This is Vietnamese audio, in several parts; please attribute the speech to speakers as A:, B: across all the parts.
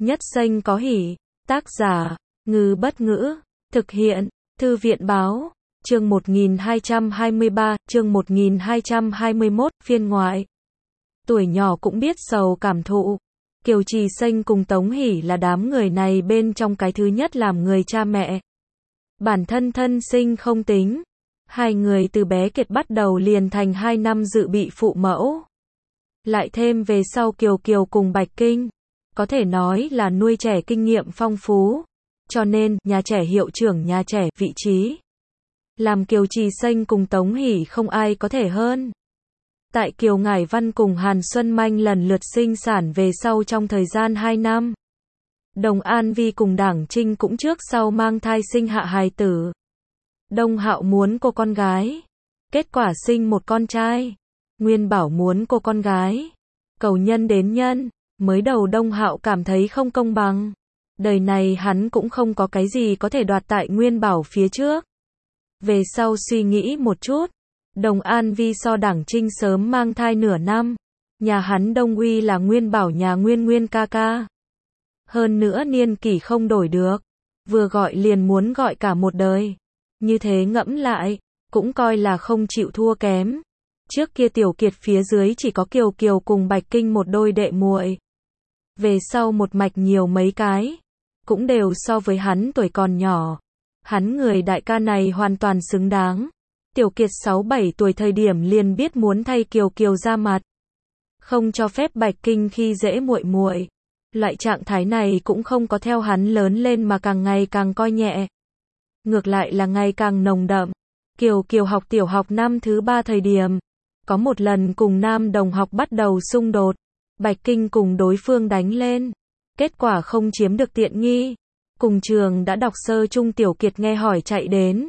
A: Nhất Xanh có hỉ. Tác giả, Ngư Bất Ngữ. Thực hiện, Thư viện Báo. Chương 1223, chương 1221, phiên ngoại. Tuổi nhỏ cũng biết sầu cảm thụ. Kiều Trì Xanh cùng Tống Hỷ là đám người này bên trong cái thứ nhất làm người cha mẹ. Bản thân thân sinh không tính. Hai người từ bé Kiệt bắt đầu liền thành 2 năm dự bị phụ mẫu. Lại thêm về sau Kiều Kiều cùng Bạch Kinh. Có thể nói là nuôi trẻ kinh nghiệm phong phú. Cho nên, nhà trẻ hiệu trưởng nhà trẻ, vị trí. Làm Kiều Trì Xanh cùng Tống Hỷ không ai có thể hơn. Tại Kiều Ngải Văn cùng Hàn Xuân Manh lần lượt sinh sản về sau trong thời gian 2 năm. Đồng An Vi cùng Đảng Trinh cũng trước sau mang thai sinh hạ hài tử. Đông Hạo muốn cô con gái. Kết quả sinh một con trai. Nguyên Bảo muốn cô con gái. Cầu nhân đến nhân. Mới đầu Đông Hạo cảm thấy không công bằng. Đời này hắn cũng không có cái gì có thể đoạt tại Nguyên Bảo phía trước. Về sau suy nghĩ một chút. Đồng An Vi so Đảng Trinh sớm mang thai nửa năm. Nhà hắn Đông Uy là Nguyên Bảo nhà Nguyên Nguyên ca ca. Hơn nữa niên kỷ không đổi được. Vừa gọi liền muốn gọi cả một đời. Như thế ngẫm lại, cũng coi là không chịu thua kém. Trước kia Tiểu Kiệt phía dưới chỉ có Kiều Kiều cùng Bạch Kinh một đôi đệ muội. Về sau một mạch nhiều mấy cái. Cũng đều so với hắn tuổi còn nhỏ. Hắn người đại ca này hoàn toàn xứng đáng. Tiểu Kiệt 6-7 tuổi thời điểm liền biết muốn thay Kiều Kiều ra mặt. Không cho phép Bạch Kinh khi dễ muội muội. Loại trạng thái này cũng không có theo hắn lớn lên mà càng ngày càng coi nhẹ. Ngược lại là ngày càng nồng đậm. Kiều Kiều học tiểu học năm thứ 3 thời điểm. Có một lần cùng nam đồng học bắt đầu xung đột. Bạch Kinh cùng đối phương đánh lên. Kết quả không chiếm được tiện nghi. Cùng trường đã đọc sơ trung Tiểu Kiệt nghe hỏi chạy đến.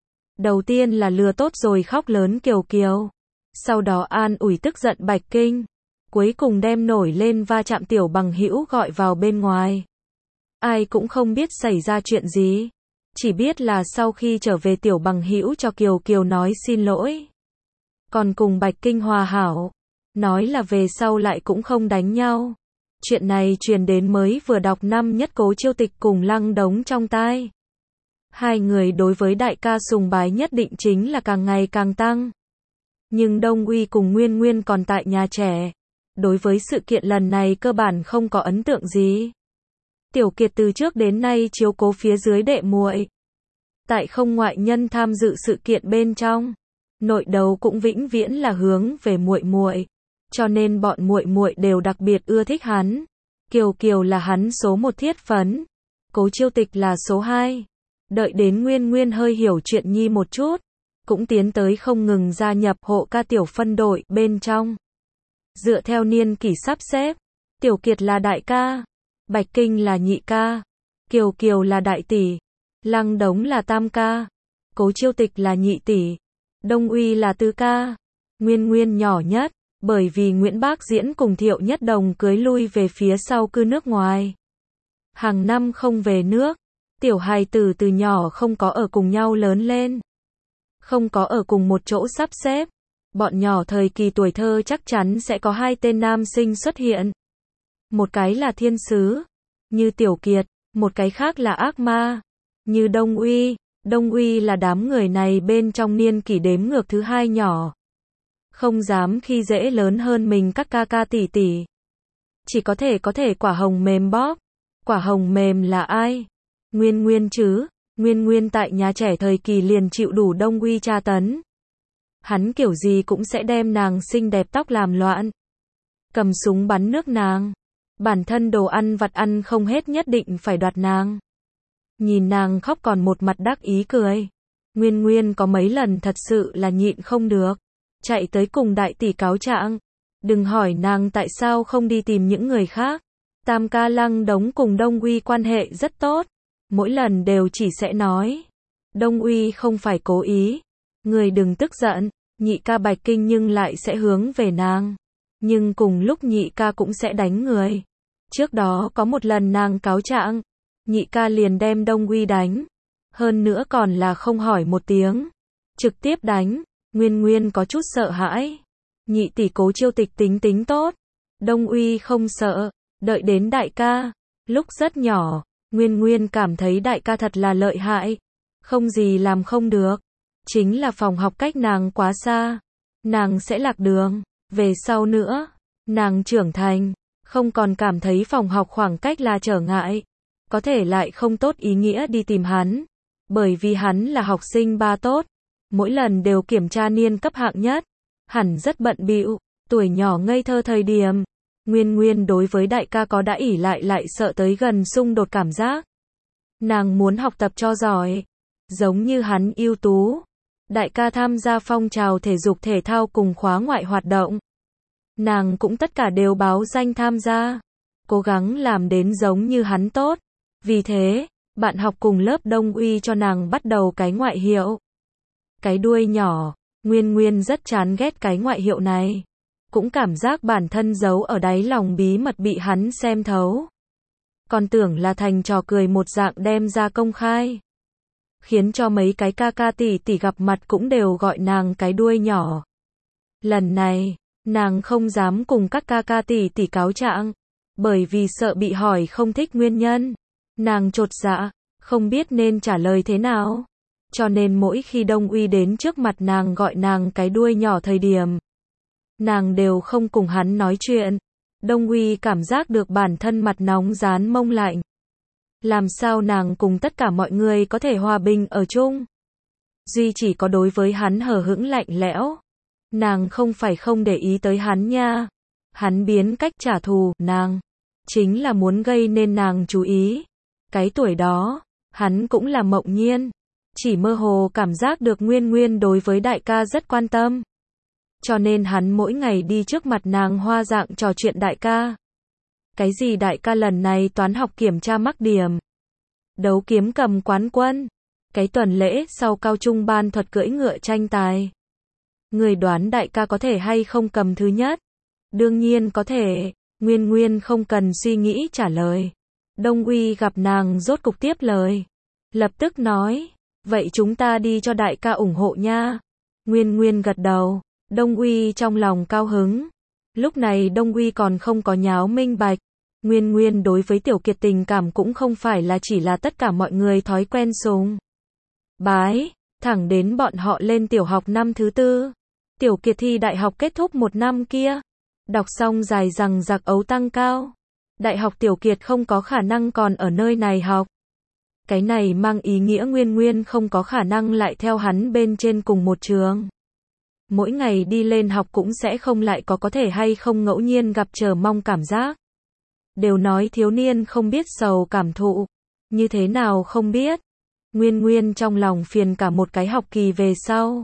A: Đầu tiên là lừa tốt rồi khóc lớn Kiều Kiều. Sau đó an ủi tức giận Bạch Kinh. Cuối cùng đem nổi lên va chạm Tiểu Bằng Hữu gọi vào bên ngoài. Ai cũng không biết xảy ra chuyện gì. Chỉ biết là sau khi trở về Tiểu Bằng Hữu cho Kiều Kiều nói xin lỗi. Còn cùng Bạch Kinh hòa hảo. Nói là về sau lại cũng không đánh nhau. Chuyện này truyền đến mới vừa đọc năm nhất Cố Chiêu Tịch cùng Lăng Đống trong tai. Hai người đối với đại ca sùng bái nhất định chính là càng ngày càng tăng. Nhưng Đông Uy cùng Nguyên Nguyên còn tại nhà trẻ. Đối với sự kiện lần này cơ bản không có ấn tượng gì. Tiểu Kiệt từ trước đến nay chiếu cố phía dưới đệ muội. Tại không ngoại nhân tham dự sự kiện bên trong, nội đấu cũng vĩnh viễn là hướng về muội muội. Cho nên bọn muội muội đều đặc biệt ưa thích hắn. Kiều Kiều là hắn số 1 thiết phấn. Cố Chiêu Tịch là số 2. Đợi đến Nguyên Nguyên hơi hiểu chuyện nhi một chút, cũng tiến tới không ngừng gia nhập hộ ca tiểu phân đội bên trong. Dựa theo niên kỷ sắp xếp, Tiểu Kiệt là đại ca, Bạch Kinh là nhị ca, Kiều Kiều là đại tỷ, Lăng Đống là tam ca, Cố Chiêu Tịch là nhị tỷ, Đông Uy là tứ ca, Nguyên Nguyên nhỏ nhất, bởi vì Nguyễn Bác Diễn cùng Thiệu Nhất Đồng cưới lui về phía sau cư nước ngoài. Hàng năm không về nước, tiểu hài tử từ nhỏ không có ở cùng nhau lớn lên. Không có ở cùng một chỗ sắp xếp. Bọn nhỏ thời kỳ tuổi thơ chắc chắn sẽ có 2 tên nam sinh xuất hiện. Một cái là thiên sứ, như Tiểu Kiệt, một cái khác là ác ma, như Đông Uy. Đông Uy là đám người này bên trong niên kỷ đếm ngược thứ 2 nhỏ. Không dám khi dễ lớn hơn mình các ca ca tỷ tỷ. Chỉ có thể quả hồng mềm bóp. Quả hồng mềm là ai? Nguyên Nguyên chứ. Nguyên Nguyên tại nhà trẻ thời kỳ liền chịu đủ Đông Uy tra tấn. Hắn kiểu gì cũng sẽ đem nàng xinh đẹp tóc làm loạn. Cầm súng bắn nước nàng. Bản thân đồ ăn vặt ăn không hết nhất định phải đoạt nàng. Nhìn nàng khóc còn một mặt đắc ý cười. Nguyên Nguyên có mấy lần thật sự là nhịn không được. Chạy tới cùng đại tỷ cáo trạng. Đừng hỏi nàng tại sao không đi tìm những người khác. Tam ca Lăng Đống cùng Đông Uy quan hệ rất tốt. Mỗi lần đều chỉ sẽ nói. Đông Uy không phải cố ý. Người đừng tức giận. Nhị ca Bạch Kinh nhưng lại sẽ hướng về nàng. Nhưng cùng lúc nhị ca cũng sẽ đánh người. Trước đó có một lần nàng cáo trạng. Nhị ca liền đem Đông Uy đánh. Hơn nữa còn là không hỏi một tiếng. Trực tiếp đánh. Nguyên Nguyên có chút sợ hãi. Nhị tỷ Cố Chiêu Tịch tính tốt. Đông Uy không sợ. Đợi đến đại ca. Lúc rất nhỏ, Nguyên Nguyên cảm thấy đại ca thật là lợi hại, không gì làm không được. Chính là phòng học cách nàng quá xa, nàng sẽ lạc đường. Về sau nữa, nàng trưởng thành, không còn cảm thấy phòng học khoảng cách là trở ngại, có thể lại không tốt ý nghĩa đi tìm hắn, bởi vì hắn là học sinh ba tốt, mỗi lần đều kiểm tra niên cấp hạng nhất, hẳn rất bận bịu. Tuổi nhỏ ngây thơ thời điểm, Nguyên Nguyên đối với đại ca có đã ỷ lại sợ tới gần xung đột cảm giác. Nàng muốn học tập cho giỏi, giống như hắn ưu tú. Đại ca tham gia phong trào thể dục thể thao cùng khóa ngoại hoạt động, nàng cũng tất cả đều báo danh tham gia, cố gắng làm đến giống như hắn tốt. Vì thế, bạn học cùng lớp Đông Uy cho nàng bắt đầu cái ngoại hiệu. Cái đuôi nhỏ. Nguyên Nguyên rất chán ghét cái ngoại hiệu này, cũng cảm giác bản thân giấu ở đáy lòng bí mật bị hắn xem thấu. Còn tưởng là thành trò cười một dạng đem ra công khai, khiến cho mấy cái ca ca tỷ tỷ gặp mặt cũng đều gọi nàng cái đuôi nhỏ. Lần này, nàng không dám cùng các ca ca tỷ tỷ cáo trạng, bởi vì sợ bị hỏi không thích nguyên nhân. Nàng chột dạ, không biết nên trả lời thế nào. Cho nên mỗi khi Đông Uy đến trước mặt nàng gọi nàng cái đuôi nhỏ thời điểm, nàng đều không cùng hắn nói chuyện. Đông Uy cảm giác được bản thân mặt nóng rán mông lạnh. Làm sao nàng cùng tất cả mọi người có thể hòa bình ở chung? Duy chỉ có đối với hắn hờ hững lạnh lẽo. Nàng không phải không để ý tới hắn nha. Hắn biến cách trả thù, nàng chính là muốn gây nên nàng chú ý. Cái tuổi đó, hắn cũng là mộng nhiên, chỉ mơ hồ cảm giác được Nguyên Nguyên đối với đại ca rất quan tâm. Cho nên hắn mỗi ngày đi trước mặt nàng hoa dạng trò chuyện đại ca. Cái gì đại ca lần này toán học kiểm tra mắc điểm, đấu kiếm cầm quán quân, cái tuần lễ sau cao trung ban thuật cưỡi ngựa tranh tài. Người đoán đại ca có thể hay không cầm thứ nhất? Đương nhiên có thể. Nguyên Nguyên không cần suy nghĩ trả lời. Đông Uy gặp nàng rốt cục tiếp lời, lập tức nói, vậy chúng ta đi cho đại ca ủng hộ nha. Nguyên Nguyên gật đầu. Đông Uy trong lòng cao hứng. Lúc này Đông Uy còn không có nháo minh bạch. Nguyên Nguyên đối với Tiểu Kiệt tình cảm cũng không phải là chỉ là tất cả mọi người thói quen sùng bái, thẳng đến bọn họ lên tiểu học năm thứ 4. Tiểu Kiệt thi đại học kết thúc một năm kia, đọc xong dài dằng dặc ấu tăng cao. Đại học Tiểu Kiệt không có khả năng còn ở nơi này học. Cái này mang ý nghĩa Nguyên Nguyên không có khả năng lại theo hắn bên trên cùng một trường. Mỗi ngày đi lên học cũng sẽ không lại có thể hay không ngẫu nhiên gặp chờ mong cảm giác. Đều nói thiếu niên không biết sầu cảm thụ. Như thế nào không biết. Nguyên Nguyên trong lòng phiền cả một cái học kỳ về sau.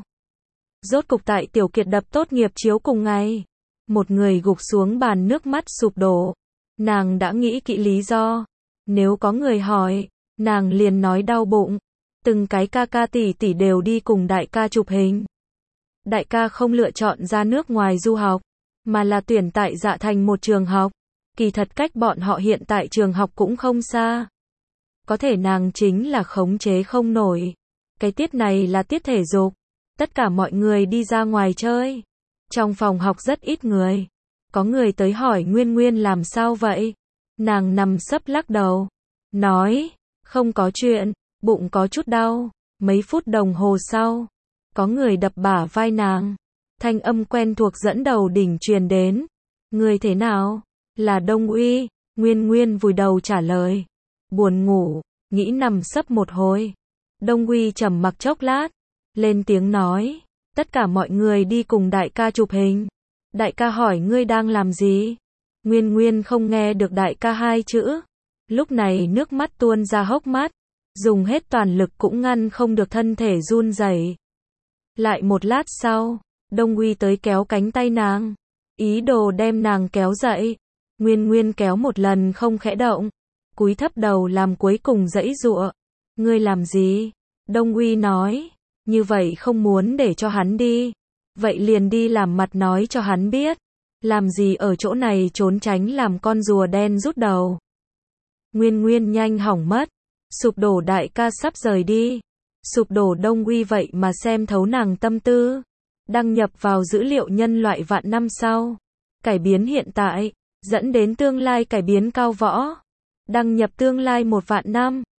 A: Rốt cục tại Tiểu Kiệt đập tốt nghiệp chiếu cùng ngày. Một người gục xuống bàn nước mắt sụp đổ. Nàng đã nghĩ kỹ lý do. Nếu có người hỏi, nàng liền nói đau bụng. Từng cái ca ca tỷ tỷ đều đi cùng đại ca chụp hình. Đại ca không lựa chọn ra nước ngoài du học, mà là tuyển tại Dạ Thành một trường học. Kỳ thật cách bọn họ hiện tại trường học cũng không xa. Có thể nàng chính là khống chế không nổi. Cái tiết này là tiết thể dục. Tất cả mọi người đi ra ngoài chơi. Trong phòng học rất ít người. Có người tới hỏi Nguyên Nguyên làm sao vậy? Nàng nằm sấp lắc đầu. Nói, không có chuyện, bụng có chút đau. Mấy phút đồng hồ sau, có người đập bả vai nàng. Thanh âm quen thuộc dẫn đầu đỉnh truyền đến. Người thế nào? Là Đông Uy. Nguyên Nguyên vùi đầu trả lời. Buồn ngủ, nghĩ nằm sấp một hồi. Đông Uy trầm mặc chốc lát, lên tiếng nói. Tất cả mọi người đi cùng đại ca chụp hình. Đại ca hỏi ngươi đang làm gì? Nguyên Nguyên không nghe được đại ca hai chữ. Lúc này nước mắt tuôn ra hốc mắt. Dùng hết toàn lực cũng ngăn không được thân thể run rẩy. Lại một lát sau, Đông Uy tới kéo cánh tay nàng. Ý đồ đem nàng kéo dậy. Nguyên Nguyên kéo một lần không khẽ động. Cúi thấp đầu làm cuối cùng giãy giụa. Ngươi làm gì? Đông Uy nói. Như vậy không muốn để cho hắn đi. Vậy liền đi làm mặt nói cho hắn biết. Làm gì ở chỗ này trốn tránh làm con rùa đen rút đầu. Nguyên Nguyên nhanh hỏng mất. Sụp đổ đại ca sắp rời đi. Sụp đổ Đông Uy vậy mà xem thấu nàng tâm tư. Đăng nhập vào dữ liệu nhân loại vạn năm sau. Cải biến hiện tại, dẫn đến tương lai cải biến cao võ. Đăng nhập tương lai 1 vạn năm.